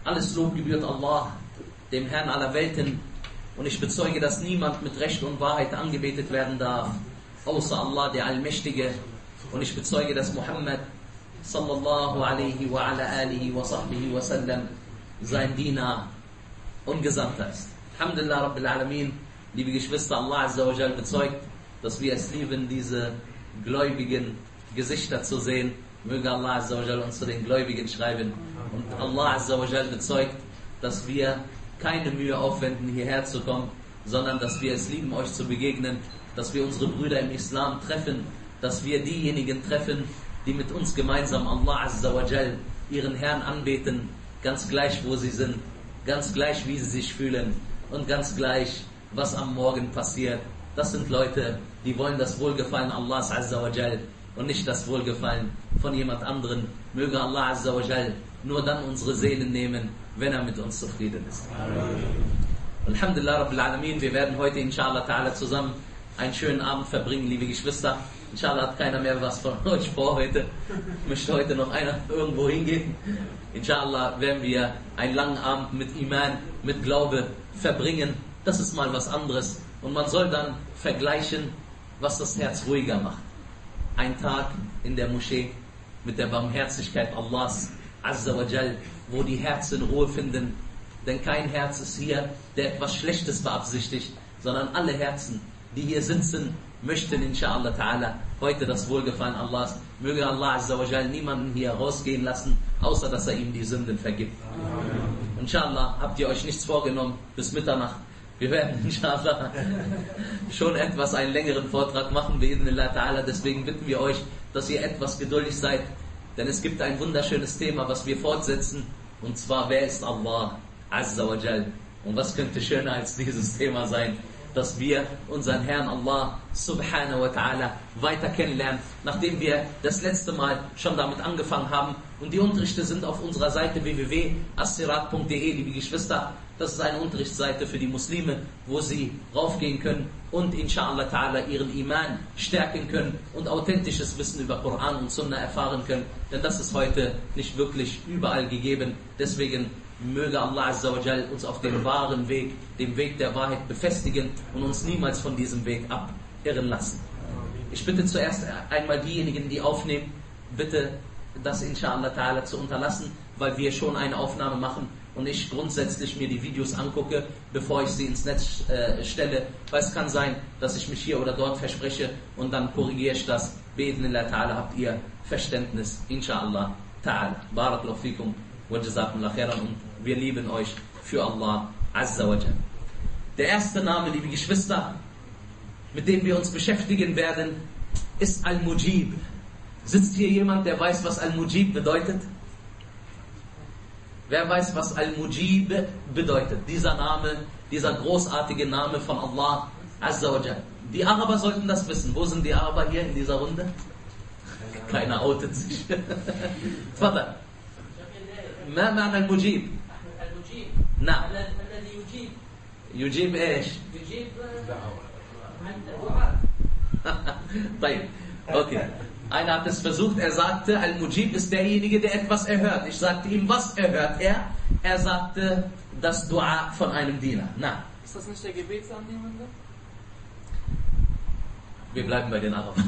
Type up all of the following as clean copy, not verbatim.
Alles Lob gebührt Allah, dem Herrn aller Welten. Und ich bezeuge, dass niemand mit Recht und Wahrheit angebetet werden darf, außer Allah, der Allmächtige. Und ich bezeuge, dass Muhammad sallallahu alaihi wa ala alihi wa sahbihi wa sallam sein Diener und Gesandter ist. Alhamdulillah Rabbil Alamin, liebe Geschwister, Allah Azza wa Jal bezeugt, dass wir es lieben, diese gläubigen Gesichter zu sehen. Möge Allah Azza wa Jal uns zu den Gläubigen schreiben. Und Allah Azza wa Jal bezeugt, dass wir keine Mühe aufwenden, hierher zu kommen, sondern dass wir es lieben, euch zu begegnen, dass wir unsere Brüder im Islam treffen, dass wir diejenigen treffen, die mit uns gemeinsam Allah Azza wa Jal, ihren Herrn anbeten, ganz gleich wo sie sind, ganz gleich wie sie sich fühlen und ganz gleich was am Morgen passiert. Das sind Leute, die wollen das Wohlgefallen Allahs Azza wa Jal und nicht das Wohlgefallen von jemand anderen. Möge Allah Azza wa Jal nur dann unsere Seelen nehmen, wenn er mit uns zufrieden ist. Alhamdulillah Rabbil Alamin, wir werden heute inshallah ta'ala zusammen einen schönen Abend verbringen, liebe Geschwister. Inshallah hat keiner mehr was von euch vor heute. Möchte heute noch einer irgendwo hingehen. Inshallah werden wir einen langen Abend mit Iman, mit Glaube verbringen. Das ist mal was anderes. Und man soll dann vergleichen, was das Herz ruhiger macht. Ein Tag in der Moschee mit der Barmherzigkeit Allahs Azza wa Jal, wo die Herzen Ruhe finden. Denn kein Herz ist hier, der etwas Schlechtes beabsichtigt, sondern alle Herzen, die hier sitzen, möchten inshallah ta'ala heute das Wohlgefallen Allahs. Möge Allah Azza wa Jal niemanden hier rausgehen lassen, außer dass er ihm die Sünden vergibt. Inshallah habt ihr euch nichts vorgenommen bis Mitternacht. Wir werden inshallah schon etwas einen längeren Vortrag machen, bi'idhnillah ta'ala. Deswegen bitten wir euch, dass ihr etwas geduldig seid. Denn es gibt ein wunderschönes Thema, was wir fortsetzen. Und zwar, wer ist Allah Azza wa Jal? Und was könnte schöner als dieses Thema sein? Dass wir unseren Herrn Allah subhanahu wa ta'ala weiter kennenlernen, nachdem wir das letzte Mal schon damit angefangen haben. Und die Unterrichte sind auf unserer Seite www.assirat.de, liebe Geschwister. Das ist eine Unterrichtsseite für die Muslime, wo sie raufgehen können und inshallah ta'ala ihren Iman stärken können und authentisches Wissen über Koran und Sunna erfahren können. Denn das ist heute nicht wirklich überall gegeben. Deswegen möge Allah Azza wa Jal uns auf dem wahren Weg, dem Weg der Wahrheit befestigen und uns niemals von diesem Weg abirren lassen. Ich bitte zuerst einmal diejenigen, die aufnehmen, bitte das inshallah ta'ala zu unterlassen, weil wir schon eine Aufnahme machen und ich grundsätzlich mir die Videos angucke, bevor ich sie ins Netz stelle, weil es kann sein, dass ich mich hier oder dort verspreche und dann korrigiere ich das. Bi'idhnillah ta'ala habt ihr Verständnis, inshallah ta'ala. Barakallahu fikum wa jazakumullah khairan und wir lieben euch für Allah Azza wa Jal. Der erste Name, liebe Geschwister, mit dem wir uns beschäftigen werden, ist Al-Mujib. Sitzt hier jemand, der weiß, was Al-Mujib bedeutet? Wer weiß, was Al-Mujib bedeutet? Dieser Name, dieser großartige Name von Allah Azza wa Jal. Die Araber sollten das wissen. Wo sind die Araber hier in dieser Runde? Keiner outet sich. Tfadal. ما معنى المجيب؟ المجيب نعم. الذي يجيب. يجيب ايش؟ يجيب الدعاء. طيب. Okay. Einer hat es versucht, er sagte, Al-Mujib ist derjenige, der etwas erhört. Ich sagte ihm, was erhört er? Er sagte, das Dua von einem Diener. Na. Ist das nicht der Gebetsannehmende? Wir bleiben bei den Arabern.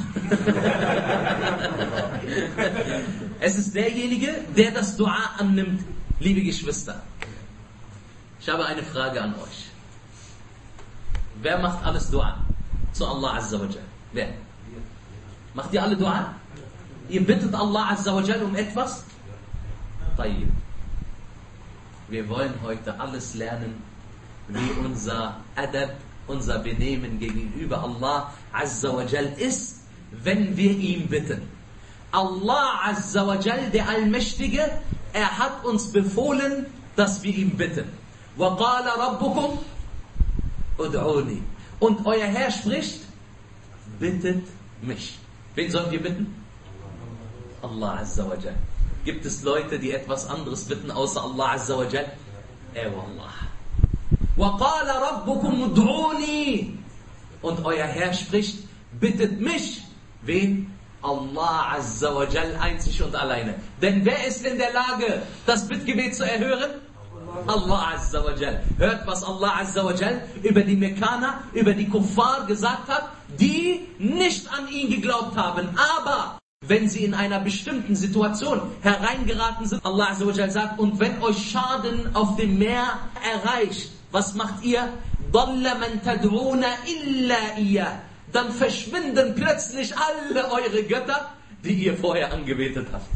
Es ist derjenige, der das Dua annimmt, liebe Geschwister. Ich habe eine Frage an euch. Wer macht alles Dua zu Allah Azza wa Jal? Wer? Macht ihr alle Dua? Ihr bittet Allah Azza wa Jal um etwas? Tayyib. Wir wollen heute alles lernen, wie unser Adab, unser Benehmen gegenüber Allah Azza wa Jal ist, wenn wir ihn bitten. Allah Azza wa Jal, der Allmächtige, er hat uns befohlen, dass wir ihn bitten. وَقَالَ رَبُّكُمْ اُدْعُونِي. Und euer Herr spricht, bittet mich. Wen sollen wir bitten? Allah Azza wa Jal. Gibt es Leute, die etwas anderes bitten, außer Allah Azza wa Jal? Wallah. وَقَالَ رَبُّكُمْ اُدْعُونِي. Und euer Herr spricht, bittet mich. Wen? Allah Azza wa Jal einzig und alleine. Denn wer ist in der Lage, das Bittgebet zu erhören? Allah Azza wa Jal. Hört, was Allah Azza wa Jal über die Mekkaner, über die Kuffar gesagt hat, die nicht an ihn geglaubt haben. Aber wenn sie in einer bestimmten Situation hereingeraten sind, Allah Azza wa Jal sagt, und wenn euch Schaden auf dem Meer erreicht, was macht ihr? ضَلَّ مَنْ تَدْعُونَ إِلَّا إِيَّهُ. Dann verschwinden plötzlich alle eure Götter, die ihr vorher angebetet habt.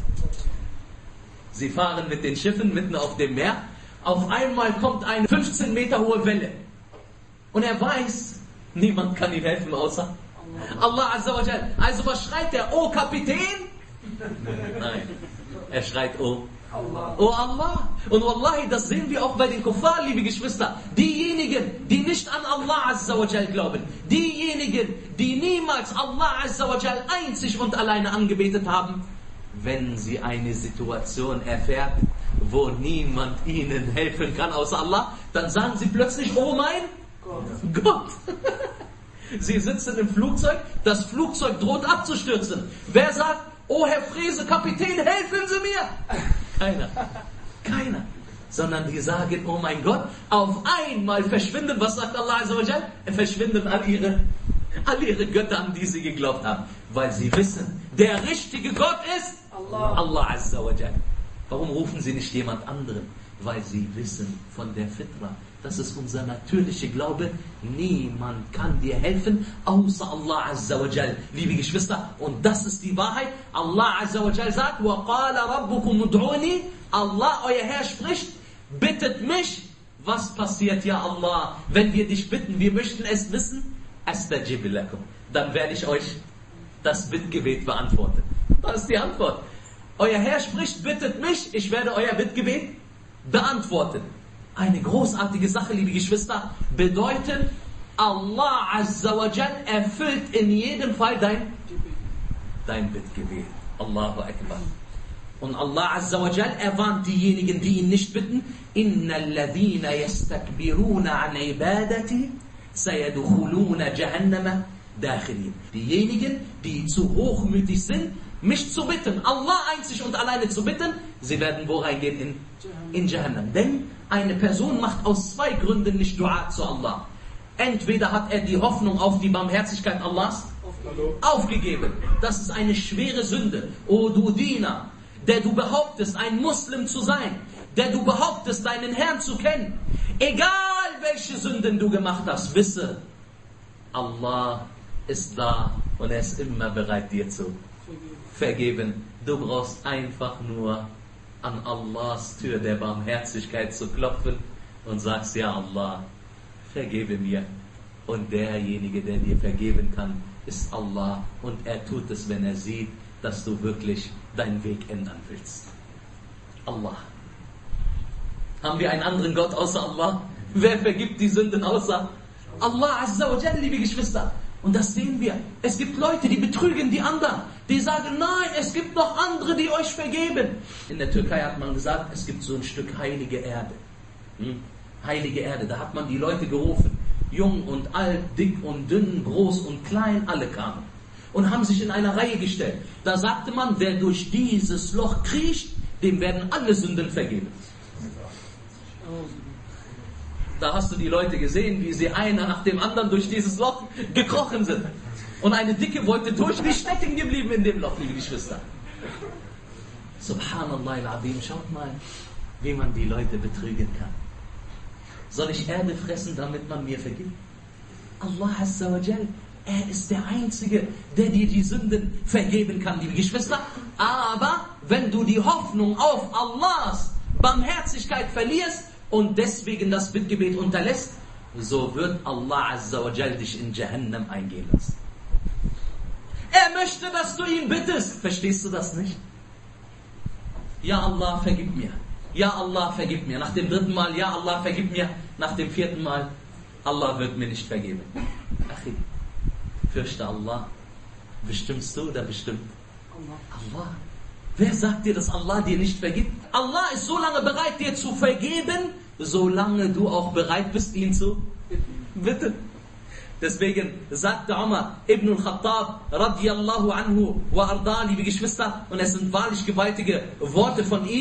Sie fahren mit den Schiffen mitten auf dem Meer. Auf einmal kommt eine 15 Meter hohe Welle. Und er weiß, niemand kann ihm helfen außer Allah Azza wa Jal. Also was schreit er? Oh Kapitän? Nein, er schreit oh Allah. Oh Allah. Und Wallahi, das sehen wir auch bei den Kuffar, liebe Geschwister. Diejenigen, die nicht an Allah Azza wa Jal glauben. Diejenigen, die niemals Allah Azza wa Jal einzig und alleine angebetet haben. Wenn sie eine Situation erfährt, wo niemand ihnen helfen kann außer Allah, dann sagen sie plötzlich, oh mein Gott. Sie sitzen im Flugzeug, das Flugzeug droht abzustürzen. Wer sagt, oh Herr Frese, Kapitän, helfen Sie mir? Keiner. Sondern die sagen, oh mein Gott, auf einmal verschwinden, was sagt Allah Azza wa Jal? Verschwinden all ihre Götter, an die sie geglaubt haben. Weil sie wissen, der richtige Gott ist Allah Azza wa Jal. Warum rufen sie nicht jemand anderen? Weil sie wissen von der Fitra, das ist unser natürlicher Glaube, niemand kann dir helfen, außer Allah Azza wa Jal. Liebe Geschwister, und das ist die Wahrheit. Allah Azza wa Jal sagt, وَقَالَ رَبُّكُمُ ادْعُونِي. Allah, euer Herr, spricht, bittet mich. Was passiert, ja Allah, wenn wir dich bitten, wir möchten es wissen? أَسْتَجِبْ لَكُمْ. Dann werde ich euch das Bittgebet beantworten. Das ist die Antwort. Euer Herr spricht, bittet mich, ich werde euer Bittgebet beantworten. Eine großartige Sache, liebe Geschwister, bedeutet, Allah Azza wa Jal erfüllt in jedem Fall dein Bittgebet. Allahu Akbar. Und Allah Azza wa Jal erwarnt diejenigen, die ihn nicht bitten, إِنَّ الَّذِينَ يَسْتَكْبِرُونَ عَنْ عِبَادَتِي سَيَدْخُلُونَ جَهَنَّمَ دَاخِلِينَ. Diejenigen, die zu hochmütig sind, mich zu bitten, Allah einzig und alleine zu bitten, sie werden wo reingehen? In Jahannam. Denn eine Person macht aus zwei Gründen nicht Dua zu Allah. Entweder hat er die Hoffnung auf die Barmherzigkeit Allahs aufgegeben. Das ist eine schwere Sünde. O du Diener, der du behauptest, ein Muslim zu sein, der du behauptest, deinen Herrn zu kennen, egal welche Sünden du gemacht hast, wisse, Allah ist da und er ist immer bereit, dir zu vergeben. Du brauchst einfach nur an Allahs Tür der Barmherzigkeit zu klopfen und sagst, ja Allah, vergebe mir. Und derjenige, der dir vergeben kann, ist Allah. Und er tut es, wenn er sieht, dass du wirklich deinen Weg ändern willst. Allah. Haben wir einen anderen Gott außer Allah? Wer vergibt die Sünden außer Allah Azza wa Jalla, liebe Geschwister? Und das sehen wir. Es gibt Leute, die betrügen die anderen. Die sagen, nein, es gibt noch andere, die euch vergeben. In der Türkei hat man gesagt, es gibt so ein Stück heilige Erde. Heilige Erde, da hat man die Leute gerufen. Jung und alt, dick und dünn, groß und klein, alle kamen. Und haben sich in eine Reihe gestellt. Da sagte man, wer durch dieses Loch kriecht, dem werden alle Sünden vergeben. Da hast du die Leute gesehen, wie sie einer nach dem anderen durch dieses Loch gekrochen sind. Und eine Dicke wollte durch, die stecken geblieben in dem Loch, liebe Geschwister. Subhanallah al-Azim, schaut mal, wie man die Leute betrügen kann. Soll ich Erde fressen, damit man mir vergibt? Allah Azza wa Jal, er ist der Einzige, der dir die Sünden vergeben kann, liebe Geschwister. Aber wenn du die Hoffnung auf Allahs Barmherzigkeit verlierst, und deswegen das Bittgebet unterlässt, so wird Allah Azza wa Jal dich in Jahannam eingehen lassen. Er möchte, dass du ihn bittest. Verstehst du das nicht? Ja Allah, vergib mir. Ja Allah, vergib mir. Nach dem dritten Mal, ja Allah, vergib mir. Nach dem vierten Mal, Allah wird mir nicht vergeben. Achi, fürchte Allah. Bestimmst du oder bestimmt Allah? Wer sagt dir, dass Allah dir nicht vergibt? Allah ist so lange bereit, dir zu vergeben, solange du auch bereit bist, ihn zu bitten. Deswegen sagte Umar ibn al-Khattab radiyallahu anhu wa arda, liebe Geschwister, und es sind wahrlich gewaltige Worte von ihm,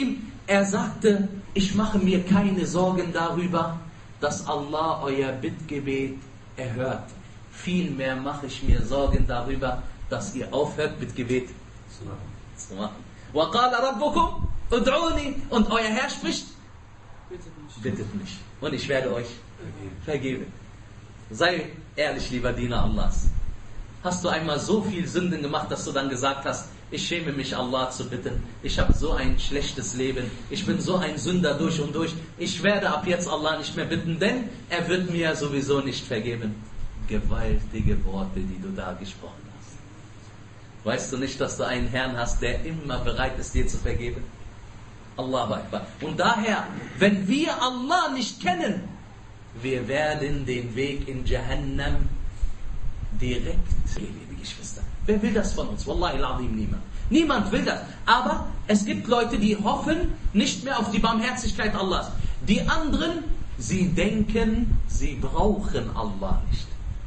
Er sagte, ich mache mir keine Sorgen darüber, dass Allah euer Bittgebet erhört. Vielmehr mache ich mir Sorgen darüber, dass ihr aufhört, Bittgebet zu machen. وَقَالَ رَبُّكُمْ ud'uni, und euer Herr spricht, bittet mich und ich werde euch vergeben. Sei ehrlich, lieber Diener Allahs. Hast du einmal so viel Sünden gemacht, dass du dann gesagt hast, ich schäme mich, Allah zu bitten. Ich habe so ein schlechtes Leben. Ich bin so ein Sünder durch und durch. Ich werde ab jetzt Allah nicht mehr bitten, denn er wird mir sowieso nicht vergeben. Gewaltige Worte, die du da gesprochen hast. Weißt du nicht, dass du einen Herrn hast, der immer bereit ist, dir zu vergeben? Allahu Akbar. Und daher, wenn wir Allah nicht kennen, wir werden den Weg in Jahannam direkt gehen, liebe Geschwister. Wer will das von uns? Wallahi al-Azim, niemand. Niemand will das. Aber es gibt Leute, die hoffen nicht mehr auf die Barmherzigkeit Allahs. Die anderen, sie denken, sie brauchen Allah nicht.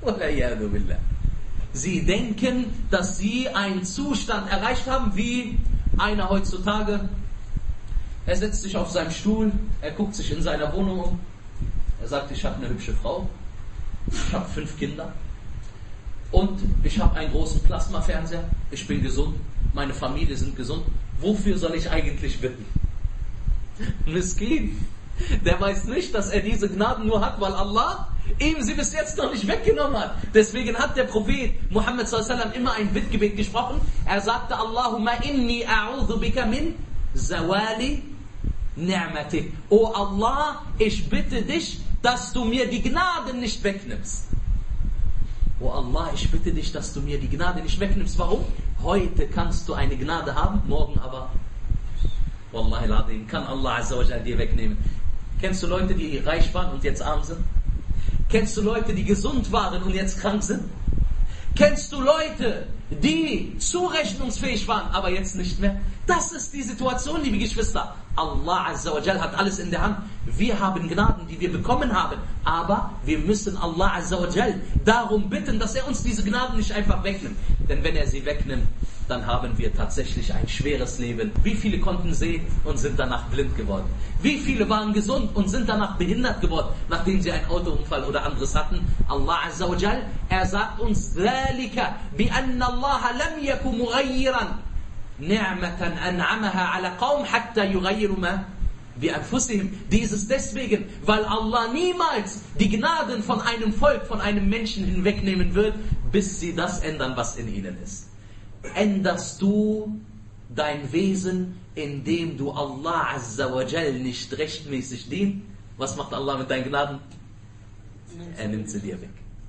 Sie denken, dass sie einen Zustand erreicht haben, wie einer heutzutage. Er setzt sich auf seinem Stuhl, er guckt sich in seiner Wohnung um. Er sagt, ich habe eine hübsche Frau, ich habe 5 Kinder. Und ich habe einen großen Plasmafernseher, ich bin gesund, meine Familie sind gesund. Wofür soll ich eigentlich bitten? Miskin, der weiß nicht, dass er diese Gnaden nur hat, weil Allah ihm sie bis jetzt noch nicht weggenommen hat. Deswegen hat der Prophet Muhammad sallallahu alaihi wasallam immer ein Bittgebet gesprochen. Er sagte, Allahumma inni a'udhu bika min zawali ni'matik. O Allah, ich bitte dich, dass du mir die Gnade nicht wegnimmst. Oh Allah, ich bitte dich, dass du mir die Gnade nicht wegnimmst. Warum? Heute kannst du eine Gnade haben, morgen aber, Wallahi al-Azim, kann Allah Azza wa Jal dir wegnehmen. Kennst du Leute, die reich waren und jetzt arm sind? Kennst du Leute, die gesund waren und jetzt krank sind? Kennst du Leute, die zurechnungsfähig waren, aber jetzt nicht mehr? Das ist die Situation, liebe Geschwister. Allah Azza wa Jal hat alles in der Hand. Wir haben Gnaden, die wir bekommen haben, aber wir müssen Allah Azza wa Jal darum bitten, dass er uns diese Gnaden nicht einfach wegnimmt. Denn wenn er sie wegnimmt, dann haben wir tatsächlich ein schweres Leben. Wie viele konnten sehen und sind danach blind geworden? Wie viele waren gesund und sind danach behindert geworden, nachdem sie einen Autounfall oder anderes hatten? Allah Azza wa Jal, er sagt uns, ذَلِكَ بِأَنَّ اللَّهَ لَمْ يَكُ مُغَيِّرًا نِعْمَةً أَنْعَمَهَا عَلَى قَوْمٍ حَتَّى يُغَيِّرُوا مَا بِأَنفُسِهِمْ. Dieses deswegen, weil Allah niemals die Gnaden von einem Volk, von einem Menschen hinwegnehmen wird, bis sie das ändern, was in ihnen ist. Änderst du dein Wesen, indem du Allah Azza wa Jal nicht rechtmäßig dienst? Was macht Allah mit deinen Gnaden? Er nimmt sie dir weg.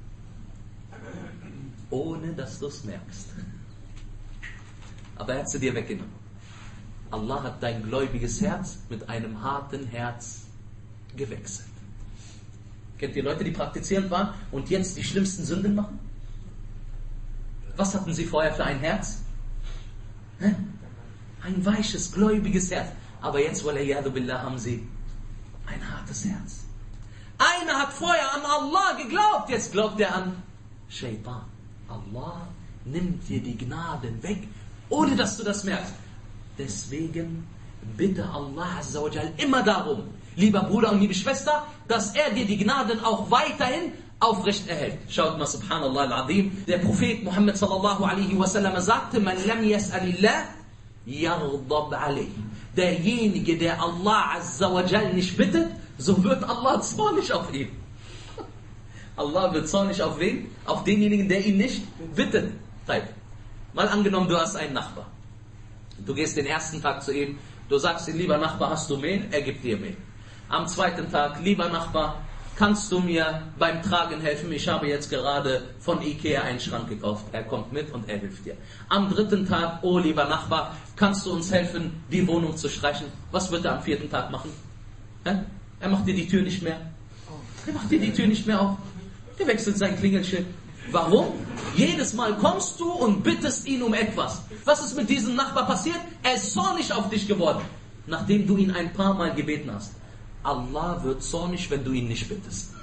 Ohne dass du es merkst. Aber er hat sie dir weggenommen. Allah hat dein gläubiges Herz mit einem harten Herz gewechselt. Kennt ihr Leute, die praktizierend waren und jetzt die schlimmsten Sünden machen? Was hatten sie vorher für ein Herz? Ein weiches, gläubiges Herz. Aber jetzt, waliyadu billah, haben sie ein hartes Herz. Einer hat vorher an Allah geglaubt, jetzt glaubt er an Shaitan. Allah nimmt dir die Gnaden weg, ohne dass du das merkst. Deswegen bitte Allah Azza wa Jal immer darum, lieber Bruder und liebe Schwester, dass er dir die Gnaden auch weiterhin aufrecht erhält. Schaut mal, subhanallah al-Azim, der Prophet Muhammad sallallahu alaihi wasallam sagte, man lam yas'alillah yardab alayhi. Derjenige, der Allah Azza wa Jal nicht bittet, so wird Allah zornig auf ihn. Allah wird zornig auf wen? Auf denjenigen, der ihn nicht bittet. Mal angenommen, du hast einen Nachbar. Du gehst den ersten Tag zu ihm, du sagst ihm, lieber Nachbar, hast du Mehl? Er gibt dir Mehl. Am zweiten Tag, lieber Nachbar, kannst du mir beim Tragen helfen? Ich habe jetzt gerade von Ikea einen Schrank gekauft. Er kommt mit und er hilft dir. Am dritten Tag, oh lieber Nachbar, kannst du uns helfen, die Wohnung zu streichen? Was wird er am vierten Tag machen? Er macht dir die Tür nicht mehr. Er macht dir die Tür nicht mehr auf. Er wechselt sein Klingelschild. Warum? Jedes Mal kommst du und bittest ihn um etwas. Was ist mit diesem Nachbar passiert? Er ist zornig auf dich geworden, nachdem du ihn ein paar Mal gebeten hast. Allah wird zornig, wenn du ihn nicht bittest.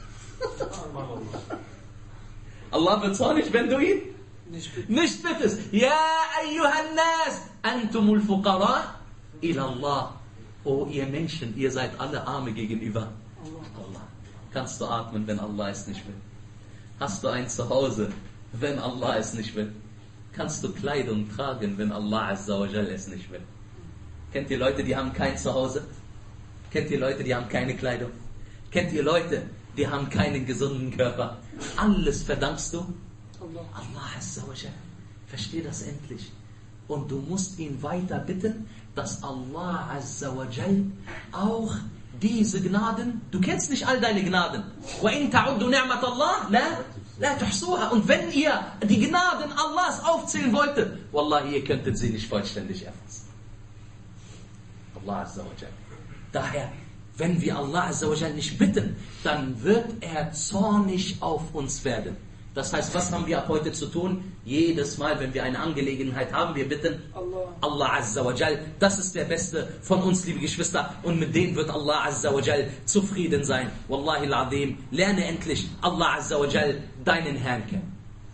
Allah wird zornig, wenn du ihn nicht bittest. Ja, ayyuhan nas, antumul fuqara ila Allah. Oh, ihr Menschen, ihr seid alle Arme gegenüber Allah. Kannst du atmen, wenn Allah es nicht will? Hast du ein Zuhause, wenn Allah es nicht will? Kannst du Kleidung tragen, wenn Allah Azza wa Jal es nicht will? Kennt ihr Leute, die haben kein Zuhause? Kennt ihr Leute, die haben keine Kleidung? Kennt ihr Leute, die haben keinen gesunden Körper? Alles verdankst du Allah Azza wa Jal. Versteh das endlich. Und du musst ihn weiter bitten, dass Allah Azza wa Jal auch diese Gnaden, du kennst nicht all deine Gnaden. وَإِن تَعُدُّ نِعْمَةَ اللَّهِ لَا تُحْصُوهَا. Und wenn ihr die Gnaden Allahs aufzählen wolltet, Wallahi, ihr könntet sie nicht vollständig erfassen. Allah Azza wa Jal. Daher, wenn wir Allah Azza wa Jal nicht bitten, dann wird er zornig auf uns werden. Das heißt, was haben wir ab heute zu tun? Jedes Mal, wenn wir eine Angelegenheit haben, wir bitten Allah Azza wa Jal. Das ist der Beste von uns, liebe Geschwister. Und mit dem wird Allah Azza wa Jal zufrieden sein. Wallahi al-Azim, lerne endlich Allah Azza wa Jal, deinen Herrn kennen.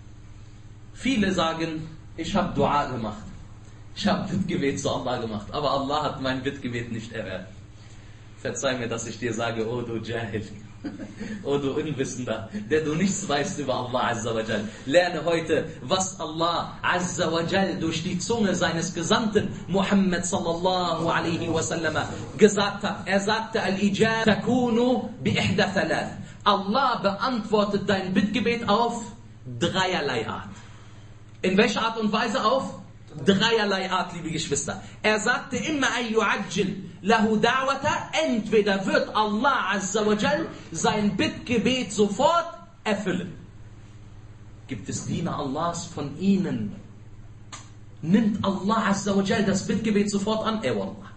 Viele sagen, ich habe Dua gemacht. Ich habe Bittgebet zu Allah gemacht. Aber Allah hat mein Bittgebet nicht erhört. Verzeih mir, dass ich dir sage, oh du Jahil. O du Unwissender, der du nichts weißt über Allah Azza wa Jal. Lerne heute, was Allah Azza wa Jal durch die Zunge seines Gesandten Muhammad sallallahu alaihi wasallam gesagt hat. Er sagte, Al-Ijab takunu bi ihda thalath. Allah beantwortet dein Bittgebet auf dreierlei Art. In welcher Art und Weise auf? Dreierlei Art, liebe Geschwister. Er sagte immer, lahu da'wata, entweder wird Allah Azza wa Jal sein Bittgebet sofort erfüllen. Gibt es Diener Allahs von ihnen? Nimmt Allah Azza wa Jal das Bittgebet sofort an? Wallah.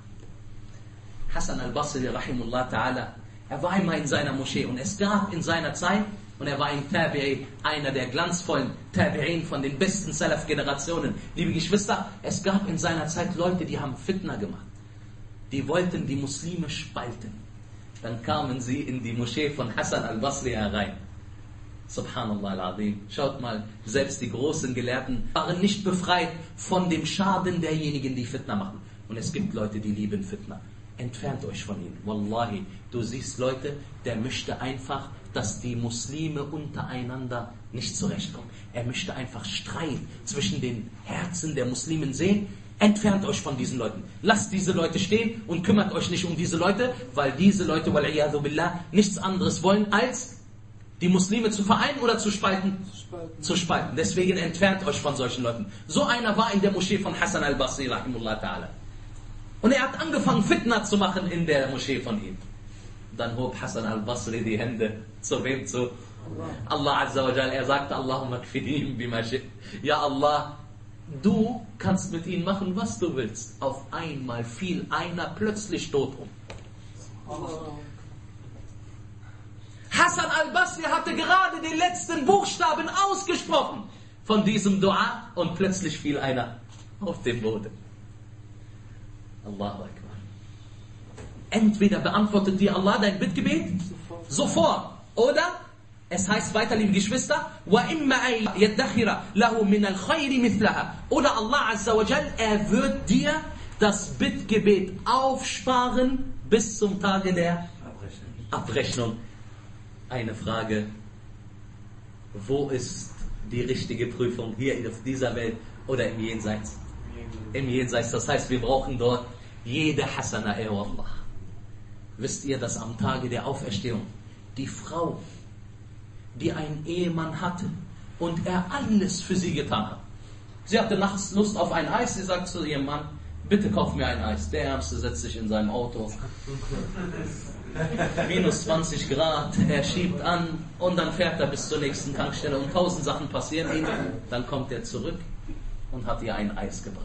Hassan al-Basri, rahimullah ta'ala, er war einmal in seiner Moschee und es gab in seiner Zeit, und er war ein Tabi'i, einer der glanzvollen Tabi'in von den besten Salaf-Generationen. Liebe Geschwister, es gab in seiner Zeit Leute, die haben Fitna gemacht. Die wollten die Muslime spalten. Dann kamen sie in die Moschee von Hassan al-Basri herein. Subhanallah al-Azim. Schaut mal, selbst die großen Gelehrten waren nicht befreit von dem Schaden derjenigen, die Fitna machen. Und es gibt Leute, die lieben Fitna. Entfernt euch von ihnen. Wallahi, du siehst Leute, der möchte einfach, dass die Muslime untereinander nicht zurechtkommen. Er möchte einfach Streit zwischen den Herzen der Muslimen sehen. Entfernt euch von diesen Leuten. Lasst diese Leute stehen und kümmert euch nicht um diese Leute, weil diese Leute, wal'iyadu billah, nichts anderes wollen, als die Muslime zu vereinen oder zu spalten? Zu spalten. Deswegen entfernt euch von solchen Leuten. So einer war in der Moschee von Hassan al-Basri, rahimullah ta'ala. Und er hat angefangen, Fitna zu machen in der Moschee von ihm. Dann hob Hassan al-Basri die Hände zu wem zu? Allah Azza wa Jal. Er sagte, Allahumma kfidihim bima shi'ta. Ja Allah, du kannst mit ihnen machen, was du willst. Auf einmal fiel einer plötzlich tot um. Hassan al-Basri hatte gerade den letzten Buchstaben ausgesprochen von diesem Dua und plötzlich fiel einer auf den Boden. Allahu Akbar. Entweder beantwortet dir Allah dein Bittgebet sofort, oder es heißt weiter, liebe Geschwister, وَإِمَّا أَن يَدَّخِرَ لَهُ مِنَ الْخَيْرِ مِثْلَهَا. Oder Allah Azza wa Jal, er wird dir das Bittgebet aufsparen bis zum Tage der Abrechnung. Eine Frage, wo ist die richtige Prüfung? Hier auf dieser Welt oder im Jenseits? Im Jenseits, das heißt, wir brauchen dort jede Hasana, Allah. Wisst ihr, dass am Tage der Auferstehung die Frau, die einen Ehemann hatte und er alles für sie getan hat. Sie hatte nachts Lust auf ein Eis, sie sagt zu ihrem Mann, bitte kauf mir ein Eis. Der Ärmste setzt sich in seinem Auto. Minus 20 Grad, er schiebt an und dann fährt er bis zur nächsten Tankstelle und 1000 Sachen passieren ihm. Dann kommt er zurück und hat ihr ein Eis gebracht.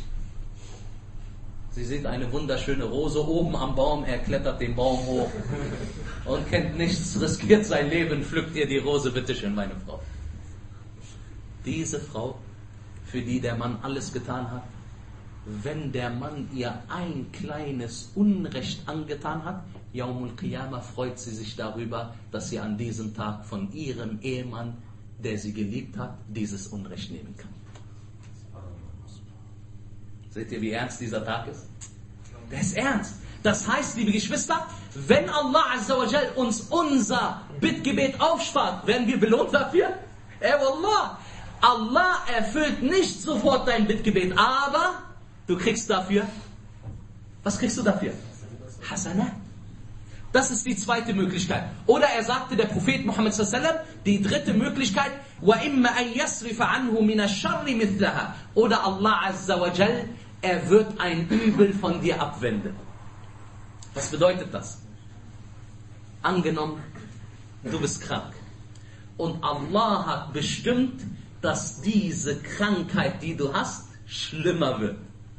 Sie sieht eine wunderschöne Rose oben am Baum, er klettert den Baum hoch und kennt nichts, riskiert sein Leben, pflückt ihr die Rose, bitteschön, meine Frau. Diese Frau, für die der Mann alles getan hat, wenn der Mann ihr ein kleines Unrecht angetan hat, Yaumul Qiyamah, freut sie sich darüber, dass sie an diesem Tag von ihrem Ehemann, der sie geliebt hat, dieses Unrecht nehmen kann. Seht ihr, wie ernst dieser Tag ist? Der ist ernst. Das heißt, liebe Geschwister, wenn Allah Azza wa Jal uns unser Bittgebet aufspart, werden wir belohnt dafür? Wallah, Allah erfüllt nicht sofort dein Bittgebet, aber du kriegst dafür, was kriegst du dafür? Hasana. Das ist die zweite Möglichkeit. Oder er sagte, der Prophet Muhammad sallallahu, die dritte Möglichkeit, وَإِمَّا أَنْ يَصْرِفَ عَنْهُ مِنَ الشَّرِّ مِثْلَهَا. Oder Allah Azza wa Jal, er wird ein Übel von dir abwenden. Was bedeutet das? Angenommen, du bist krank. Und Allah hat bestimmt, dass diese Krankheit, die du hast, schlimmer wird.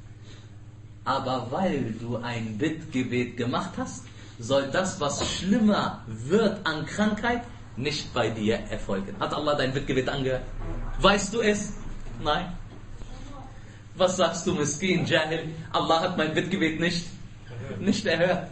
Aber weil du ein Bittgebet gemacht hast, soll das, was schlimmer wird an Krankheit, nicht bei dir erfolgen. Hat Allah dein Bittgebet angehört? Weißt du es? Nein. Was sagst du, Miskin, Jahil? Allah hat mein Bittgebet nicht erhört.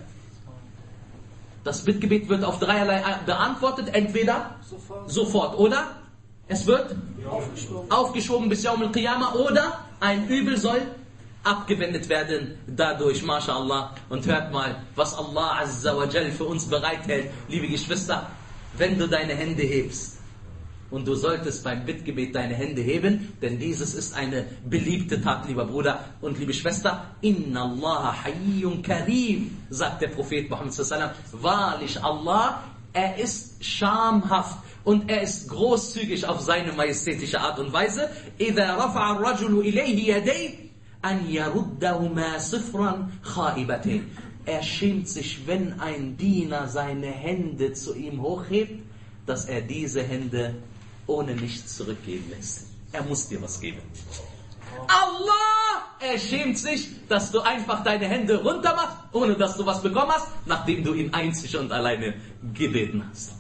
Das Bittgebet wird auf dreierlei beantwortet. Entweder sofort oder es wird aufgeschoben bis Yawm al-Qiyamah, oder ein Übel soll abgewendet werden dadurch, MashaAllah. Und hört mal, was Allah Azza wa Jal für uns bereithält. Liebe Geschwister, wenn du deine Hände hebst, und du solltest beim Bittgebet deine Hände heben, denn dieses ist eine beliebte Tat, lieber Bruder und liebe Schwester. Inna Allah hayyun karim, sagt der Prophet Muhammad sallallahu alaihi wasallam. Wahrlich Allah, er ist schamhaft und er ist großzügig auf seine majestätische Art und Weise. إِذَا رَفَعَ الرَّجُلُ إِلَيْهِ يَدَيْهِ أَنْ يَرُدَّهُمَا صِفْرًا خَائِبَتَيْنِ. Er schämt sich, wenn ein Diener seine Hände zu ihm hochhebt, dass er diese Hände ohne nichts zurückgeben lässt. Er muss dir was geben. Allah, er schämt sich, dass du einfach deine Hände runter machst, ohne dass du was bekommen hast, nachdem du ihn einzig und alleine gebeten hast.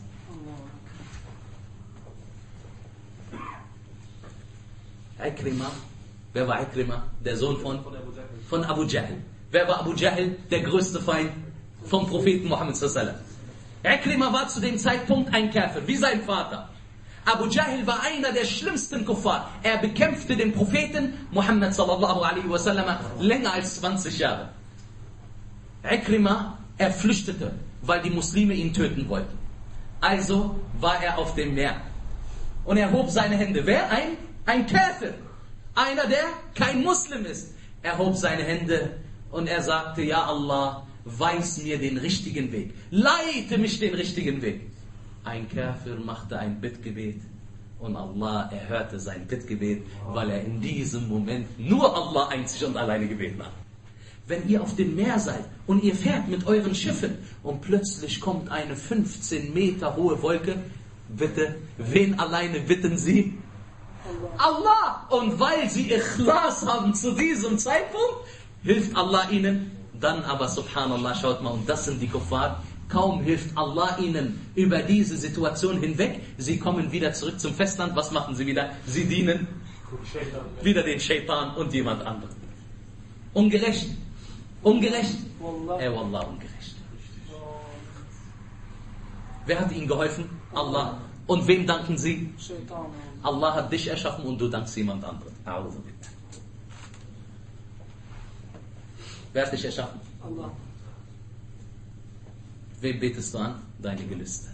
Ikrima, wer war Ikrima? Der Sohn von Abu Jahl. Wer war Abu Jahl? Der größte Feind vom Propheten Muhammad sallallahu alaihi wasallam. Ikrima war zu dem Zeitpunkt ein Kafir, wie sein Vater. Abu Jahl war einer der schlimmsten Kuffar. Er bekämpfte den Propheten Muhammad sallallahu alaihi wasallam länger als 20 Jahre. Ikrima, er flüchtete, weil die Muslime ihn töten wollten. Also war er auf dem Meer. Und er hob seine Hände. Wer? Ein Kafir. Einer, der kein Muslim ist. Er hob seine Hände und er sagte, ja Allah, weis mir den richtigen Weg. Leite mich den richtigen Weg. Ein Kafir machte ein Bittgebet und Allah erhörte sein Bittgebet, weil er in diesem Moment nur Allah einzig und alleine gebeten hat. Wenn ihr auf dem Meer seid und ihr fährt mit euren Schiffen und plötzlich kommt eine 15 Meter hohe Wolke, bitte, wen alleine bitten sie? Allah. Und weil sie Ikhlas haben zu diesem Zeitpunkt, hilft Allah ihnen. Dann aber, subhanallah, schaut mal, und das sind die Kuffar. Kaum hilft Allah ihnen über diese Situation hinweg. Sie kommen wieder zurück zum Festland. Was machen sie wieder? Sie dienen wieder den Shaitan und jemand anderen. Ungerecht. Ungerecht. Wallah, ungerecht. Wer hat ihnen geholfen? Allah. Und wem danken sie? Allah hat dich erschaffen und du dankst jemand anderem. Wer hat dich erschaffen? Allah. Wem betest du an? Deine Gelüste.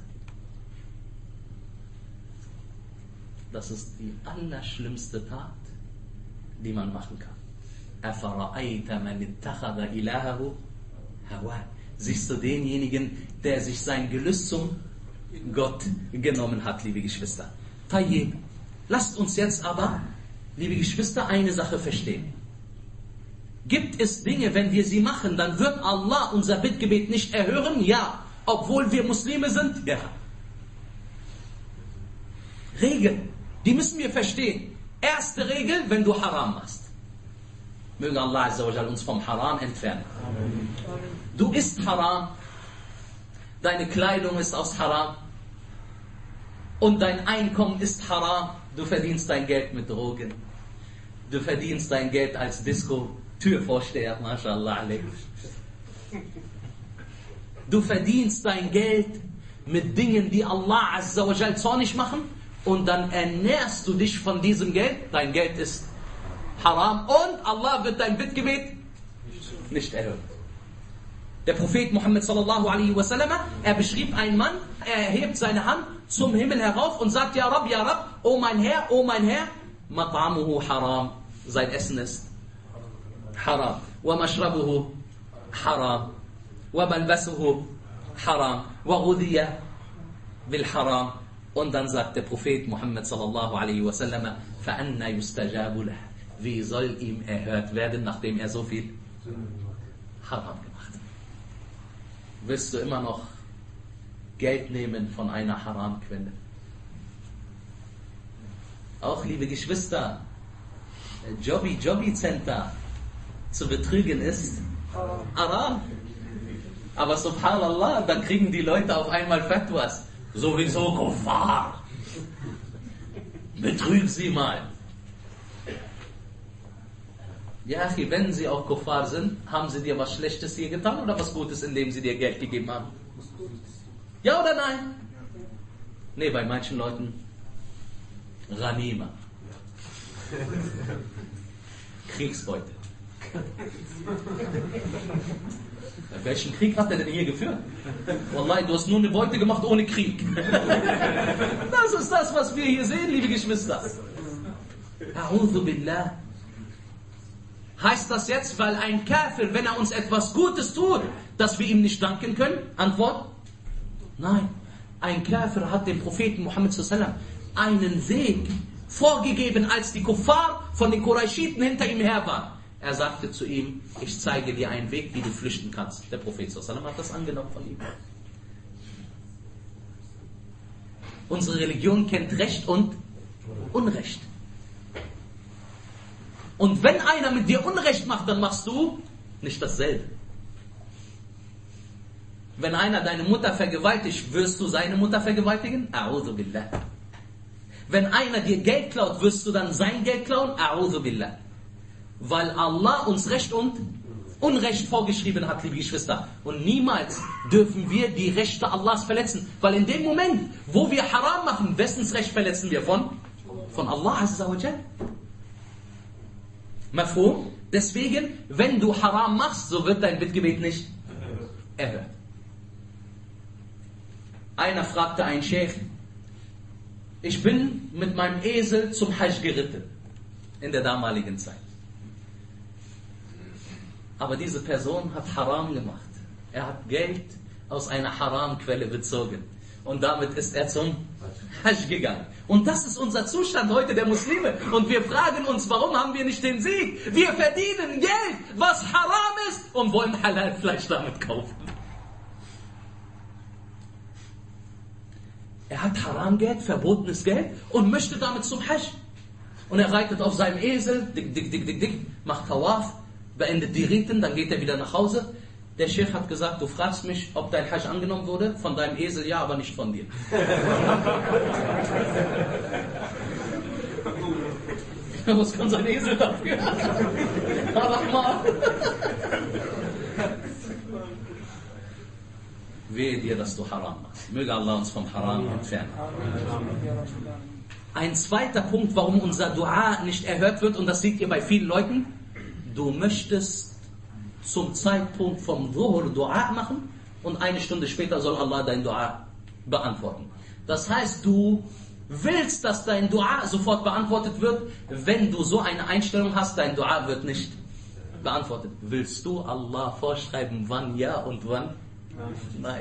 Das ist die allerschlimmste Tat, die man machen kann. أَفَرَأَيْتَ مَنِ اتَّخَذَ إِلَهَهُ هَوَاهُ. Siehst du denjenigen, der sich sein Gelüst zum Gott genommen hat, liebe Geschwister. Tayyib. Lasst uns jetzt aber, liebe Geschwister, eine Sache verstehen. Gibt es Dinge, wenn wir sie machen, dann wird Allah unser Bittgebet nicht erhören? Ja. Obwohl wir Muslime sind? Ja. Regeln, die müssen wir verstehen. Erste Regel, wenn du Haram machst. Möge Allah Azza wa Jal uns vom Haram entfernen. Amen. Du isst Haram, deine Kleidung ist aus Haram und dein Einkommen ist Haram. Du verdienst dein Geld mit Drogen. Du verdienst dein Geld als Disco-Türvorsteher, MashaAllah. Du verdienst dein Geld mit Dingen, die Allah Azza wa Jal zornig machen, und dann ernährst du dich von diesem Geld. Dein Geld ist Haram und Allah wird dein Bittgebet nicht erhören. Der Prophet Muhammad sallallahu alaihi wasallam, er beschrieb einen Mann, er hebt seine Hand zum Himmel herauf und sagt, ja Rab, oh mein Herr, mat'amuhu haram, sein Essen ist haram, wa mashrabuhu haram, wa malbasuhu haram, wa ghudhiya bil haram. Und dann sagt der Prophet Muhammad sallallahu alaihi wasallam, fa'anna yustajabu lah. Wie soll ihm erhört werden, nachdem er so viel haram gemacht hat? Willst du immer noch Geld nehmen von einer Haramquelle? Auch, liebe Geschwister, Jobby Center zu betrügen ist haram. Aber subhanallah, dann kriegen die Leute auf einmal Fatwas. Sowieso Kuffar. Betrüg sie mal. Ja, wenn sie auch Kuffar sind, haben sie dir was Schlechtes hier getan oder was Gutes, indem sie dir Geld gegeben haben? Ja oder nein? Nee, bei manchen Leuten Ghanima. Kriegsbeute. Welchen Krieg hat er denn hier geführt? Wallahi, du hast nur eine Beute gemacht ohne Krieg. Das ist das, was wir hier sehen, liebe Geschwister. A'udhu billah. Heißt das jetzt, weil ein Kafir, wenn er uns etwas Gutes tut, dass wir ihm nicht danken können? Antwort: Nein. Ein Kafir hat dem Propheten Muhammad sallallahu alaihi wasallam einen Weg vorgegeben, als die Kuffar von den Qurayshiten hinter ihm her waren. Er sagte zu ihm, ich zeige dir einen Weg, wie du flüchten kannst. Der Prophet sallallahu alaihi wasallam hat das angenommen von ihm. Unsere Religion kennt Recht und Unrecht. Und wenn einer mit dir Unrecht macht, dann machst du nicht dasselbe. Wenn einer deine Mutter vergewaltigt, wirst du seine Mutter vergewaltigen? A'udhu billah. Wenn einer dir Geld klaut, wirst du dann sein Geld klauen? A'udhu billah. Weil Allah uns Recht und Unrecht vorgeschrieben hat, liebe Geschwister. Und niemals dürfen wir die Rechte Allahs verletzen. Weil in dem Moment, wo wir Haram machen, wessens Recht verletzen wir? Von Allah Azza wa Jal. Mafhum? Deswegen, wenn du Haram machst, so wird dein Bittgebet nicht erhört. Einer fragte einen Sheikh, ich bin mit meinem Esel zum Hajj geritten, in der damaligen Zeit. Aber diese Person hat Haram gemacht. Er hat Geld aus einer Haramquelle bezogen. Und damit ist er zum Hajj gegangen. Und das ist unser Zustand heute der Muslime. Und wir fragen uns, warum haben wir nicht den Sieg? Wir verdienen Geld, was haram ist, und wollen Halal-Fleisch damit kaufen. Er hat Haram-Geld, verbotenes Geld, und möchte damit zum Hajj. Und er reitet auf seinem Esel, dick, macht Tawaf, beendet die Riten, dann geht er wieder nach Hause. Der Sheikh hat gesagt, du fragst mich, ob dein Hajj angenommen wurde? Von deinem Esel ja, aber nicht von dir. Was kann sein Esel dafür? Wehe dir, dass du Haram machst. Möge Allah uns vom Haram entfernen. Ein zweiter Punkt, warum unser Dua nicht erhört wird, und das seht ihr bei vielen Leuten: Du möchtest zum Zeitpunkt vom Dhuhr Dua machen und eine Stunde später soll Allah dein Dua beantworten. Das heißt, du willst, dass dein Dua sofort beantwortet wird. Wenn du so eine Einstellung hast, dein Dua wird nicht beantwortet. Willst du Allah vorschreiben, wann ja und wann nein?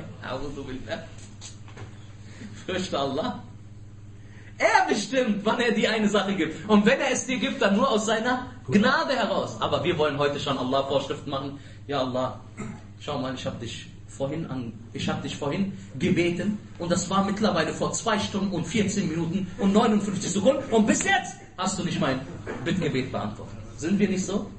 Fürchte Allah. Er bestimmt, wann er dir eine Sache gibt. Und wenn er es dir gibt, dann nur aus seiner Gnade heraus. Aber wir wollen heute schon Allah Vorschriften machen. Ja Allah, schau mal, ich habe dich vorhin gebeten. Und das war mittlerweile vor 2 Stunden und 14 Minuten und 59 Sekunden. Und bis jetzt hast du nicht mein Bittgebet beantwortet. Sind wir nicht so?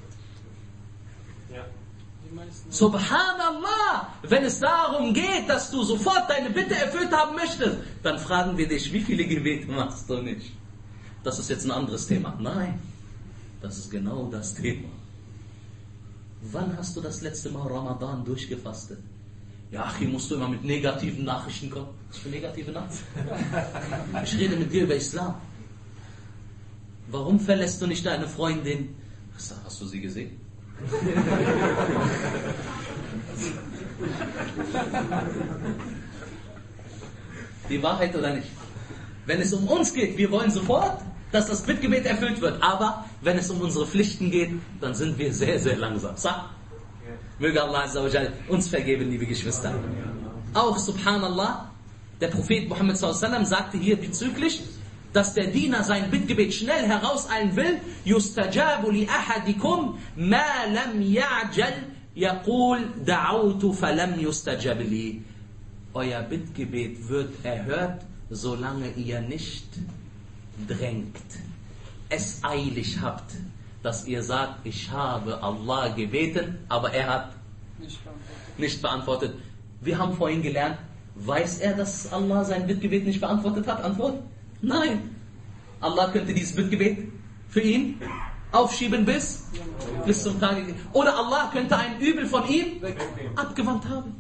Subhanallah, wenn es darum geht, dass du sofort deine Bitte erfüllt haben möchtest, dann fragen wir dich, wie viele Gebete machst du nicht? Das ist jetzt ein anderes Thema. Nein, das ist genau das Thema. Wann hast du das letzte Mal Ramadan durchgefastet? Ja, hier musst du immer mit negativen Nachrichten kommen. Was für negative Nachrichten? Ich rede mit dir über Islam. Warum verlässt du nicht deine Freundin? Hast du sie gesehen? Die Wahrheit oder nicht? Wenn es um uns geht, wir wollen sofort, dass das Bittgebet erfüllt wird. Aber wenn es um unsere Pflichten geht, dann sind wir sehr, sehr langsam. Sag. Möge Allah Azza wa Jal uns vergeben, liebe Geschwister. Auch, subhanallah, der Prophet Muhammad sallallahu alaihi wasallam sagte hier bezüglich, dass der Diener sein Bittgebet schnell herauseilen will. Yustajabu li ahadikum ma lam ya'jal yaqul da'awtu falam yustajab li. Euer Bittgebet wird erhört, solange ihr nicht drängt, es eilig habt, dass ihr sagt, ich habe Allah gebeten, aber er hat nicht beantwortet. Wir haben vorhin gelernt, weiß er, dass Allah sein Bittgebet nicht beantwortet hat? Antwort? Nein. Allah könnte dieses Bittgebet für ihn aufschieben bis zum Tage. Oder Allah könnte ein Übel von ihm abgewandt haben.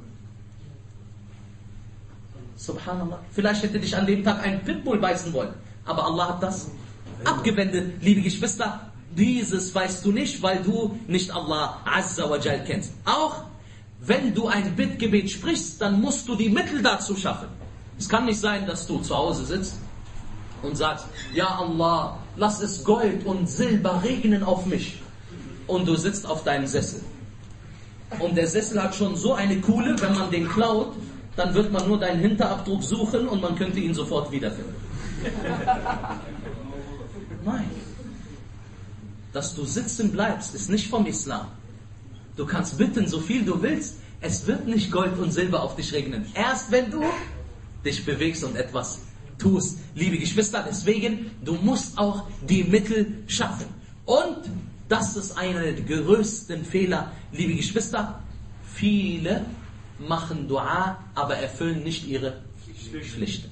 Subhanallah. Vielleicht hätte dich an dem Tag ein Pitbull beißen wollen. Aber Allah hat das abgewendet. Liebe Geschwister, dieses weißt du nicht, weil du nicht Allah Azza wa Jal kennst. Auch wenn du ein Bittgebet sprichst, dann musst du die Mittel dazu schaffen. Es kann nicht sein, dass du zu Hause sitzt und sagst, ja Allah, lass es Gold und Silber regnen auf mich. Und du sitzt auf deinem Sessel. Und der Sessel hat schon so eine Kuhle, wenn man den klaut, dann wird man nur deinen Hinterabdruck suchen und man könnte ihn sofort wiederfinden. Nein. Dass du sitzen bleibst, ist nicht vom Islam. Du kannst bitten, so viel du willst. Es wird nicht Gold und Silber auf dich regnen. Erst wenn du dich bewegst und etwas tust. Liebe Geschwister, deswegen, du musst auch die Mittel schaffen. Und das ist einer der größten Fehler, liebe Geschwister. Viele machen Dua, aber erfüllen nicht ihre Pflichten.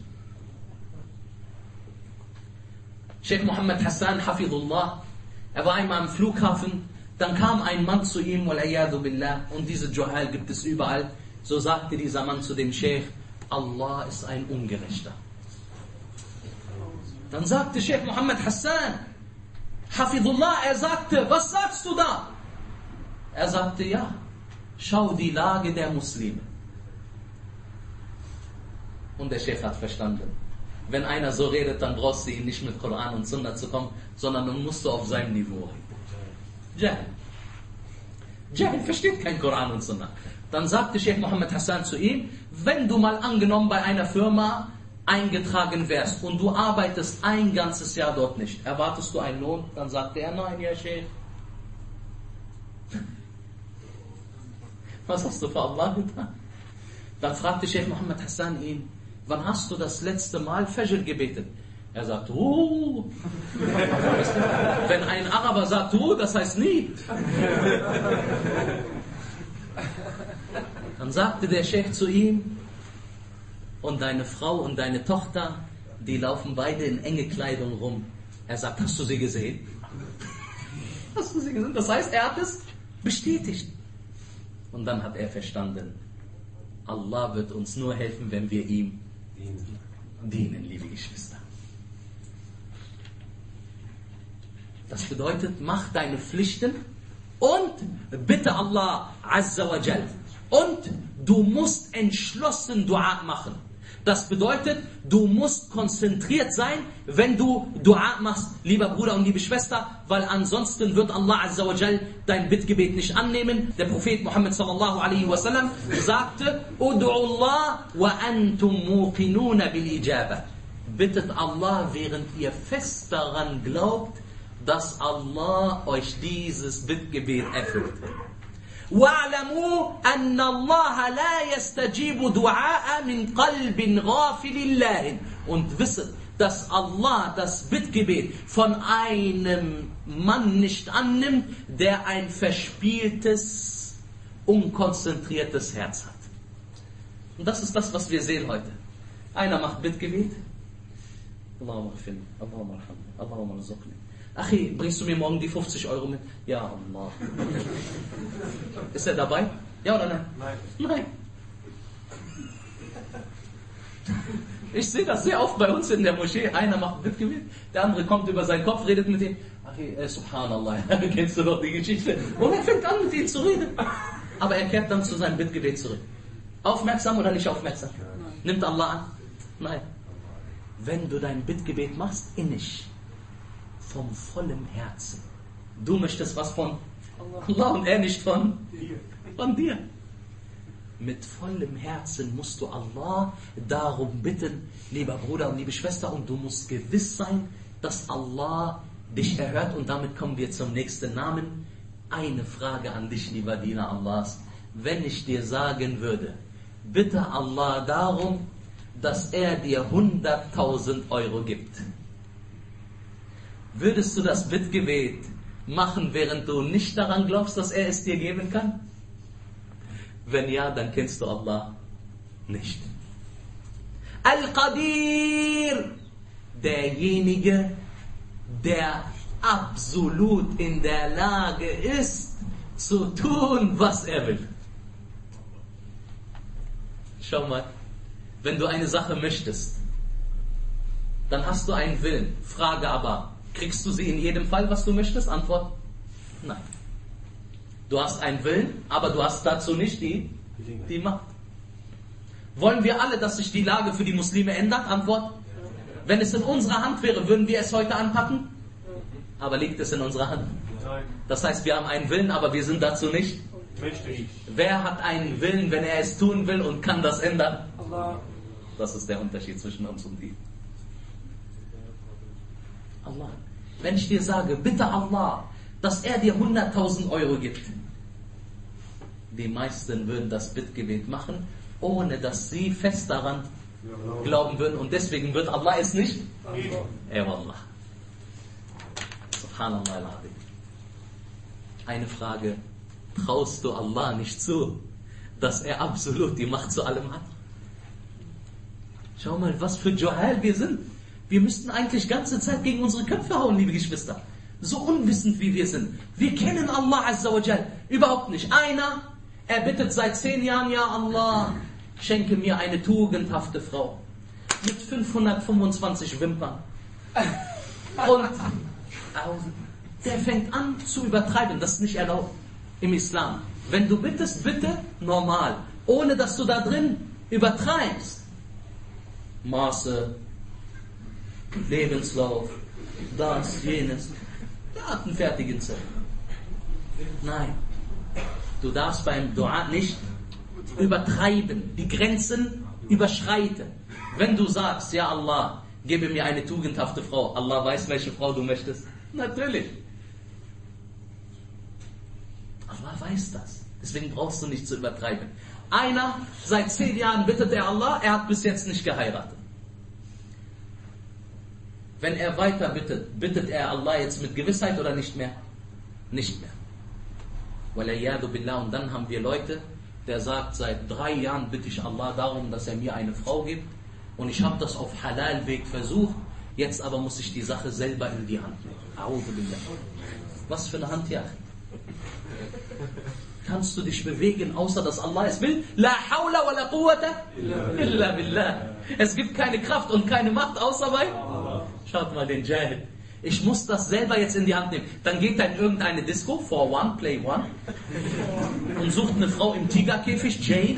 Sheikh Muhammad Hassan, Hafidullah, er war einmal am Flughafen, dann kam ein Mann zu ihm, wal-iyadu billah, und diese Juhal gibt es überall. So sagte dieser Mann zu dem Sheikh, Allah ist ein Ungerechter. Dann sagte Sheikh Muhammad Hassan, Hafidullah, er sagte, was sagst du da? Er sagte, ja, schau die Lage der Muslime. Und der Sheikh hat verstanden. Wenn einer so redet, dann brauchst du ihn nicht mit Koran und Sunna zu kommen, sondern dann musst du auf seinem Niveau reden. Jahl. Jahl versteht kein Koran und Sunna. Dann sagte Sheikh Muhammad Hassan zu ihm, wenn du mal angenommen bei einer Firma eingetragen wärst und du arbeitest ein ganzes Jahr dort nicht, erwartest du einen Lohn? Dann sagte er, nein, ja Sheikh. Was hast du für Allah getan? Dann fragte Sheikh Muhammad Hassan ihn, wann hast du das letzte Mal Fajr gebetet? Er sagt, Wenn ein Araber sagt, das heißt nie. Dann sagte der Sheikh zu ihm, und deine Frau und deine Tochter, die laufen beide in enge Kleidung rum. Er sagt, hast du sie gesehen? Hast du sie gesehen? Das heißt, er hat es bestätigt. Und dann hat er verstanden, Allah wird uns nur helfen, wenn wir ihm dienen, liebe Geschwister. Das bedeutet, mach deine Pflichten und bitte Allah Azza wa Jal. Und du musst entschlossen Dua machen. Das bedeutet, du musst konzentriert sein, wenn du Dua machst, lieber Bruder und liebe Schwester, weil ansonsten wird Allah Azza wa Jal dein Bittgebet nicht annehmen. Der Prophet Muhammad sallallahu alaihi wasallam sagte, Ud'u Allah wa antum muqinuna bil ijaba. Bittet Allah, während ihr fest daran glaubt, dass Allah euch dieses Bittgebet erfüllt. وَاعْلَمُوا أَنَّ اللَّهَ لَا يَسْتَجِيبُ دُعَاءً مِنْ قَلْبٍ غَافِلٍ لَهٍ. Und wisset, dass Allah das Bittgebet von einem Mann nicht annimmt, der ein verspieltes, unkonzentriertes Herz hat. Und das ist das, was wir sehen heute. Einer macht Bittgebet. Allahumma ghfirli, Allahumma arhamni, Allahumma rzuqni. Achi, bringst du mir morgen die 50 Euro mit? Ja, Allah. Ist er dabei? Ja oder nein? Nein. Ich sehe das sehr oft bei uns in der Moschee. Einer macht Bittgebet, der andere kommt über seinen Kopf, redet mit ihm. Achi, Subhanallah, kennst du doch die Geschichte. Und er fängt an, mit ihm zu reden. aber er kehrt dann zu seinem Bittgebet zurück. Aufmerksam oder nicht aufmerksam? Nimmt Allah an? Nein. Wenn du dein Bittgebet machst, innig, vom vollen Herzen. Du möchtest was von Allah und er nicht von dir. Mit vollem Herzen musst du Allah darum bitten, lieber Bruder und liebe Schwester, und du musst gewiss sein, dass Allah dich erhört. Und damit kommen wir zum nächsten Namen. Eine Frage an dich, lieber Diener Allahs. Wenn ich dir sagen würde, bitte Allah darum, dass er dir 100.000 Euro gibt, würdest du das Bittgebet machen, während du nicht daran glaubst, dass er es dir geben kann? Wenn ja, dann kennst du Allah nicht. Al-Qadir, derjenige, der absolut in der Lage ist, zu tun, was er will. Schau mal, wenn du eine Sache möchtest, dann hast du einen Willen. Frage aber, kriegst du sie in jedem Fall, was du möchtest? Antwort, nein. Du hast einen Willen, aber du hast dazu nicht die Macht. Wollen wir alle, dass sich die Lage für die Muslime ändert? Antwort, wenn es in unserer Hand wäre, würden wir es heute anpacken? Aber liegt es in unserer Hand? Das heißt, wir haben einen Willen, aber wir sind dazu nicht. Wer hat einen Willen, wenn er es tun will und kann das ändern? Das ist der Unterschied zwischen uns und die. Allah. Wenn ich dir sage, bitte Allah, dass er dir 100.000 Euro gibt, die meisten würden das Bittgebet machen, ohne dass sie fest daran glauben würden. Und deswegen wird Allah es nicht. Wallah. Subhanallah al-Azim. Eine Frage. Traust du Allah nicht zu, dass er absolut die Macht zu allem hat? Schau mal, was für Johal wir sind. Wir müssten eigentlich ganze Zeit gegen unsere Köpfe hauen, liebe Geschwister. So unwissend wie wir sind. Wir kennen Allah Azza wa Jal überhaupt nicht. Einer, er bittet seit 10 Jahren, ja Allah, schenke mir eine tugendhafte Frau. Mit 525 Wimpern. Und der fängt an zu übertreiben. Das ist nicht erlaubt im Islam. Wenn du bittest, bitte normal. Ohne dass du da drin übertreibst. Maße, Lebenslauf, das, jenes. Der hat einen fertigen Zettel. Nein. Du darfst beim Dua nicht übertreiben, die Grenzen überschreiten. Wenn du sagst, ja Allah, gebe mir eine tugendhafte Frau. Allah weiß, welche Frau du möchtest. Natürlich. Allah weiß das. Deswegen brauchst du nicht zu übertreiben. Einer, seit 10 Jahren bittet er Allah, er hat bis jetzt nicht geheiratet. Wenn er weiter bittet, bittet er Allah jetzt mit Gewissheit oder nicht mehr? Nicht mehr. Walayadu billah. Und dann haben wir Leute, der sagt, seit 3 Jahren bitte ich Allah darum, dass er mir eine Frau gibt. Und ich habe das auf Halal-Weg versucht, jetzt aber muss ich die Sache selber in die Hand nehmen. A'udhu billah. Was für eine Hand hier? Kannst du dich bewegen, außer dass Allah es will? La hawla wa la quwwata illa billah. Es gibt keine Kraft und keine Macht, außer bei Allah. Schaut mal den Jahil. Ich muss das selber jetzt in die Hand nehmen. Dann geht er in irgendeine Disco, for one, play one, und sucht eine Frau im Tigerkäfig, Jane.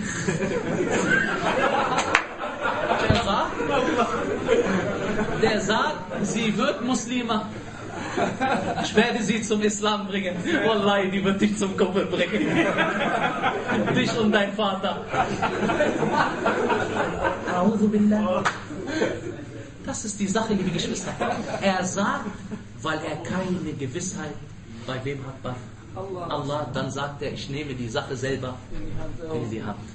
Der sagt, sie wird Muslima. Ich werde sie zum Islam bringen. Wallahi, die wird dich zum Kumpel bringen. Dich und dein Vater. A'udhu billah. Das ist die Sache, liebe Geschwister. Er sagt, weil er keine Gewissheit bei wem hat, bei Allah, dann sagt er, ich nehme die Sache selber in die Hand.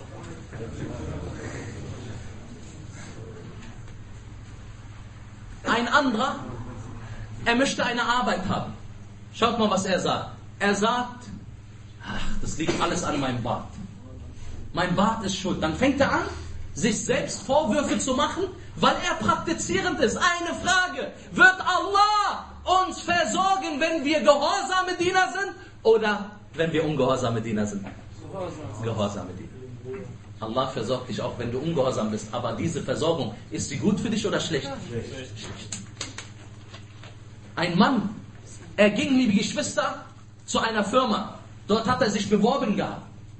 Ein anderer, er möchte eine Arbeit haben. Schaut mal, was er sagt. Er sagt, ach, das liegt alles an meinem Bart. Mein Bart ist schuld. Dann fängt er an, sich selbst Vorwürfe zu machen, weil er praktizierend ist. Eine Frage, wird Allah uns versorgen, wenn wir gehorsame Diener sind oder wenn wir ungehorsame Diener sind? Gehorsame Diener. Allah versorgt dich auch, wenn du ungehorsam bist. Aber diese Versorgung, ist sie gut für dich oder schlecht? Schlecht. Ein Mann, er ging, liebe Geschwister, zu einer Firma. Dort hat er sich beworben gehabt.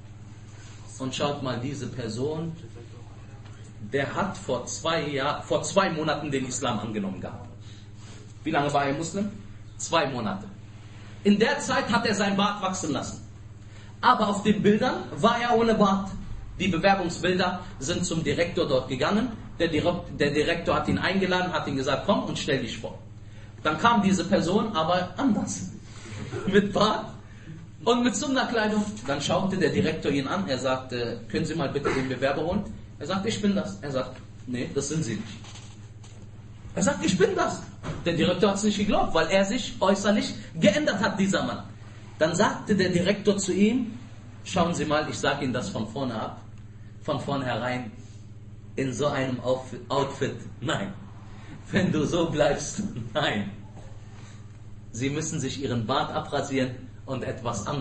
Und schaut mal, diese Person, der hat vor 2 Monaten den Islam angenommen gehabt. Wie lange war er Muslim? 2 Monate. In der Zeit hat er sein Bart wachsen lassen. Aber auf den Bildern war er ohne Bart. Die Bewerbungsbilder sind zum Direktor dort gegangen. Der Direktor hat ihn eingeladen, hat ihm gesagt, komm und stell dich vor. Dann kam diese Person aber anders. Mit Bart und mit Sunna-Kleidung. Dann schaute der Direktor ihn an. Er sagte, können Sie mal bitte den Bewerber holen? Er sagt, ich bin das. Er sagt, nee, das sind Sie nicht. Er sagt, ich bin das. Der Direktor hat es nicht geglaubt, weil er sich äußerlich geändert hat, dieser Mann. Dann sagte der Direktor zu ihm, schauen Sie mal, ich sage Ihnen das von vorne ab, von vornherein, in so einem Outfit, nein. Wenn du so bleibst, nein. Sie müssen sich Ihren Bart abrasieren und etwas anderes